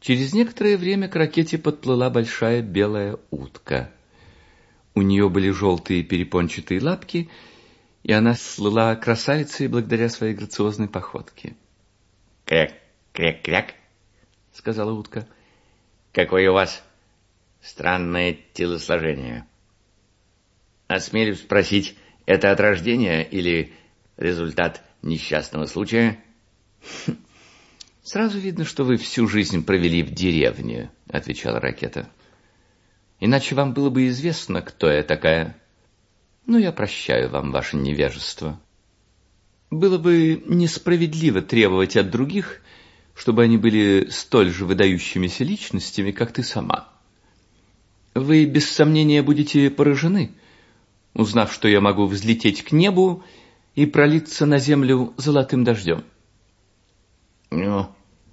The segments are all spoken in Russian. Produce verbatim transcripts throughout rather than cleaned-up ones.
Через некоторое время к ракете подплыла большая белая утка. У нее были желтые перепончатые лапки, и она слыла красавицей благодаря своей грациозной походке. «Кряк, кряк, кряк», — сказала утка. «Какое у вас странное телосложение. Осмелюсь спросить, это от рождения или результат несчастного случая?» «Сразу видно, что вы всю жизнь провели в деревне», — отвечала ракета. «Иначе вам было бы известно, кто я такая. Но я прощаю вам ваше невежество. Было бы несправедливо требовать от других, чтобы они были столь же выдающимися личностями, как ты сама. Вы, без сомнения, будете поражены, узнав, что я могу взлететь к небу и пролиться на землю золотым дождем». «Ну,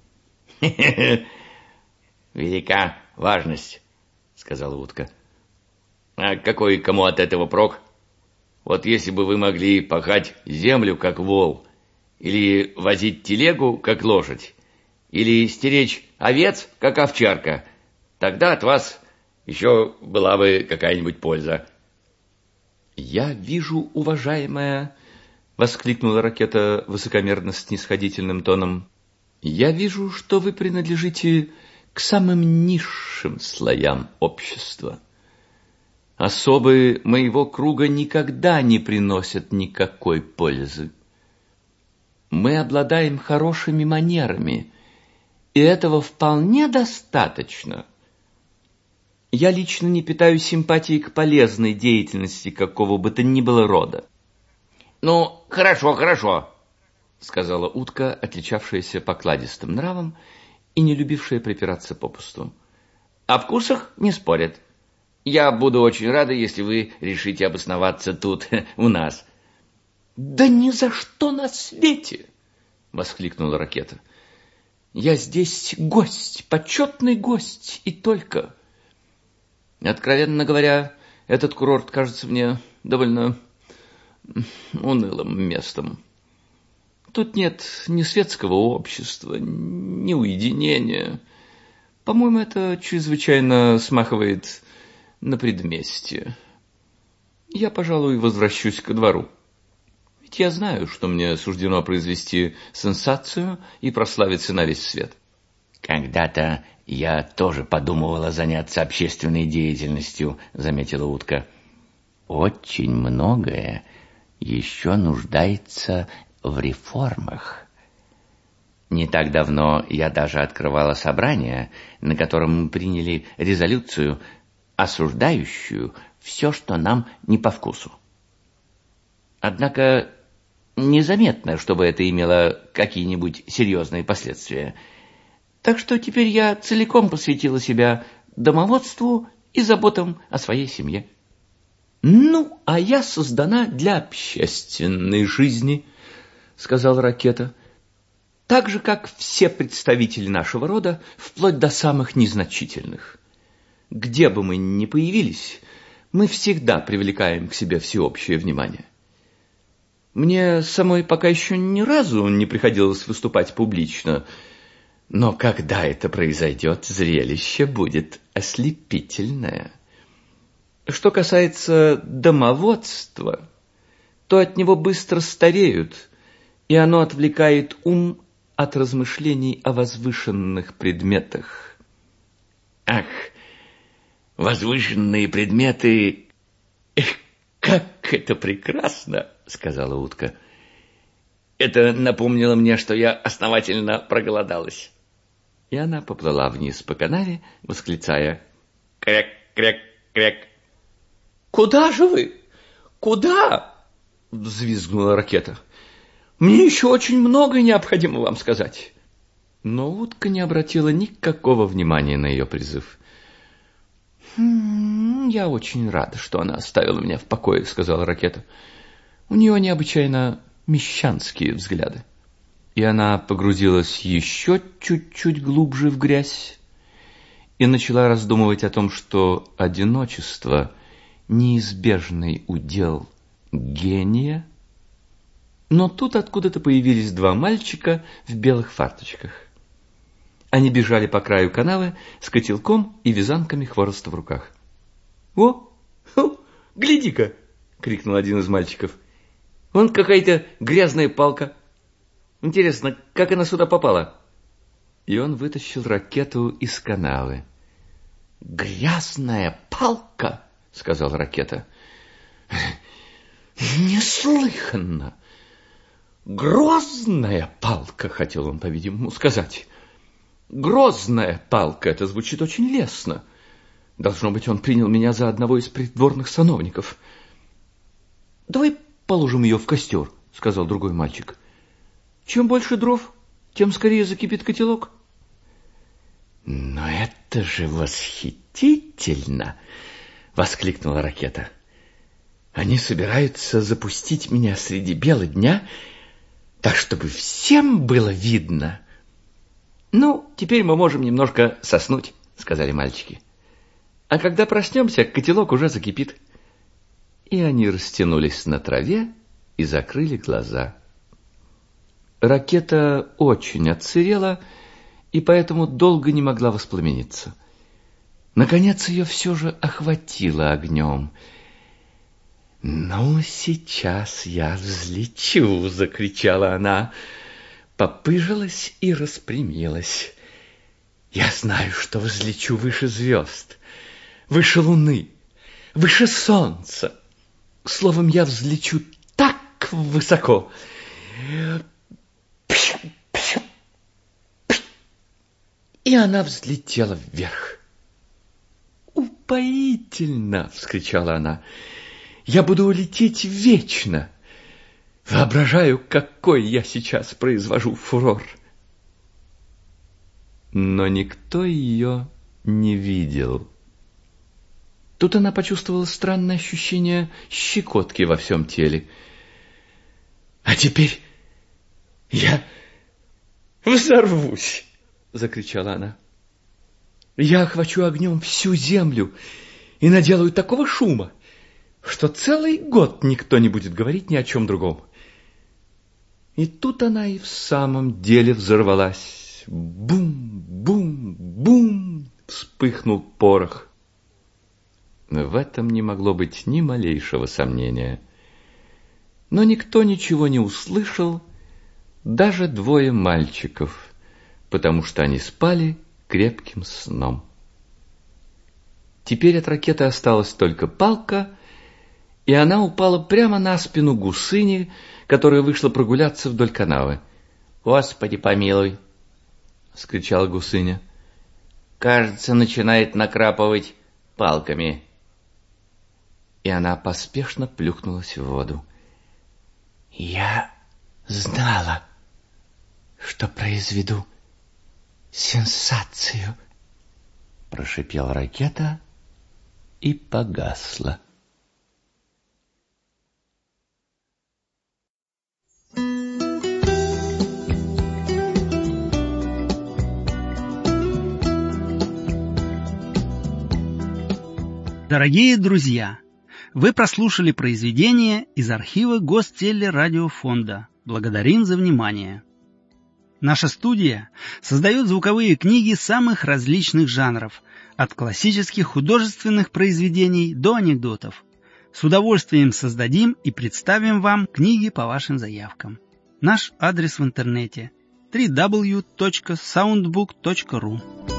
велика важность», — сказала утка. «А какой кому от этого прок? Вот если бы вы могли пахать землю, как вол, или возить телегу, как лошадь, или стеречь овец, как овчарка, тогда от вас еще была бы какая-нибудь польза». «Я вижу, уважаемая», — воскликнула ракета высокомерно снисходительным тоном, «я вижу, что вы принадлежите к самым низшим слоям общества. Особы моего круга никогда не приносят никакой пользы. Мы обладаем хорошими манерами, и этого вполне достаточно. Я лично не питаю симпатии к полезной деятельности какого бы то ни было рода». «Ну, хорошо, хорошо», — сказала утка, отличавшаяся покладистым нравом и не любившая припираться попусту. «О вкусах не спорят. Я буду очень рада, если вы решите обосноваться тут, у нас». «Да ни за что на свете!» — воскликнула ракета. «Я здесь гость, почетный гость, и только. Откровенно говоря, этот курорт кажется мне довольно унылым местом. Тут нет ни светского общества, ни уединения. По-моему, это чрезвычайно смахивает на предместье. Я, пожалуй, возвращусь ко двору. Ведь я знаю, что мне суждено произвести сенсацию и прославиться на весь свет». «Когда-то я тоже подумывала заняться общественной деятельностью», — заметила утка. «Очень многое еще нуждается в реформах. Не так давно я даже открывала собрание, на котором мы приняли резолюцию, осуждающую все, что нам не по вкусу. Однако незаметно, чтобы это имело какие-нибудь серьезные последствия. Так что теперь я целиком посвятила себя домоводству и заботам о своей семье». «Ну, а я создана для общественной жизни», — сказала ракета, «так же, как все представители нашего рода, вплоть до самых незначительных. Где бы мы ни появились, мы всегда привлекаем к себе всеобщее внимание. Мне самой пока еще ни разу не приходилось выступать публично, но когда это произойдет, зрелище будет ослепительное. Что касается домоводства, то от него быстро стареют, и оно отвлекает ум от размышлений о возвышенных предметах». «Ах, возвышенные предметы! Эх, как это прекрасно!» — сказала утка. «Это напомнило мне, что я основательно проголодалась». И она поплыла вниз по канаве, восклицая: «Кряк, кряк, кряк». «Куда же вы? Куда?» — взвизгнула ракета. «Мне еще очень многое необходимо вам сказать». Но утка не обратила никакого внимания на ее призыв. «Хм, «Я очень рада, что она оставила меня в покое», — сказала ракета. «У нее необычайно мещанские взгляды». И она погрузилась еще чуть-чуть глубже в грязь и начала раздумывать о том, что одиночество — неизбежный удел гения. Но тут откуда-то появились два мальчика в белых фарточках. Они бежали по краю канавы с котелком и вязанками хвороста в руках. — О, о, гляди-ка! — крикнул один из мальчиков. — Вон какая-то грязная палка. Интересно, как она сюда попала? И он вытащил Ракету из канавы. — Грязная палка! — сказал Ракета. — Неслыханно! Грозная палка, хотел он, по-видимому, сказать. Грозная палка, это звучит очень лестно. Должно быть, он принял меня за одного из придворных сановников. — Давай положим ее в костер, — сказал другой мальчик. — Чем больше дров, тем скорее закипит котелок. — Но это же восхитительно! — воскликнула Ракета. — Они собираются запустить меня среди бела дня, так, чтобы всем было видно. — Ну, теперь мы можем немножко соснуть, — сказали мальчики. — А когда проснемся, котелок уже закипит. И они растянулись на траве и закрыли глаза. Ракета очень отсырела и поэтому долго не могла воспламениться. Наконец ее все же охватило огнем. «Ну, сейчас я взлечу!» — закричала она. Попыжилась и распрямилась. «Я знаю, что взлечу выше звезд, выше луны, выше солнца. Словом, я взлечу так высоко!» И она взлетела вверх. «Упоительно!» — вскричала она. «Я буду лететь вечно! Воображаю, какой я сейчас произвожу фурор!» Но никто ее не видел. Тут она почувствовала странное ощущение щекотки во всем теле. «А теперь я взорвусь!» — закричала она. «Я охвачу огнем всю землю и наделаю такого шума, что целый год никто не будет говорить ни о чем другом». И тут она и в самом деле взорвалась. Бум-бум-бум! Вспыхнул порох. В этом не могло быть ни малейшего сомнения. Но никто ничего не услышал, даже двое мальчиков, потому что они спали крепким сном. Теперь от Ракеты осталась только палка, и она упала прямо на спину гусыни, которая вышла прогуляться вдоль канавы. «Господи помилуй!» — скричала гусыня. «Кажется, начинает накрапывать палками». И она поспешно плюхнулась в воду. «Я знала, что произведу сенсацию», — прошипела Ракета и погасла. Дорогие друзья, вы прослушали произведение из архива Гостелерадиофонда. Благодарим за внимание. Наша студия создает звуковые книги самых различных жанров, от классических художественных произведений до анекдотов. С удовольствием создадим и представим вам книги по вашим заявкам. Наш адрес в интернете дабл ю дабл ю дабл ю точка саундбук точка ру.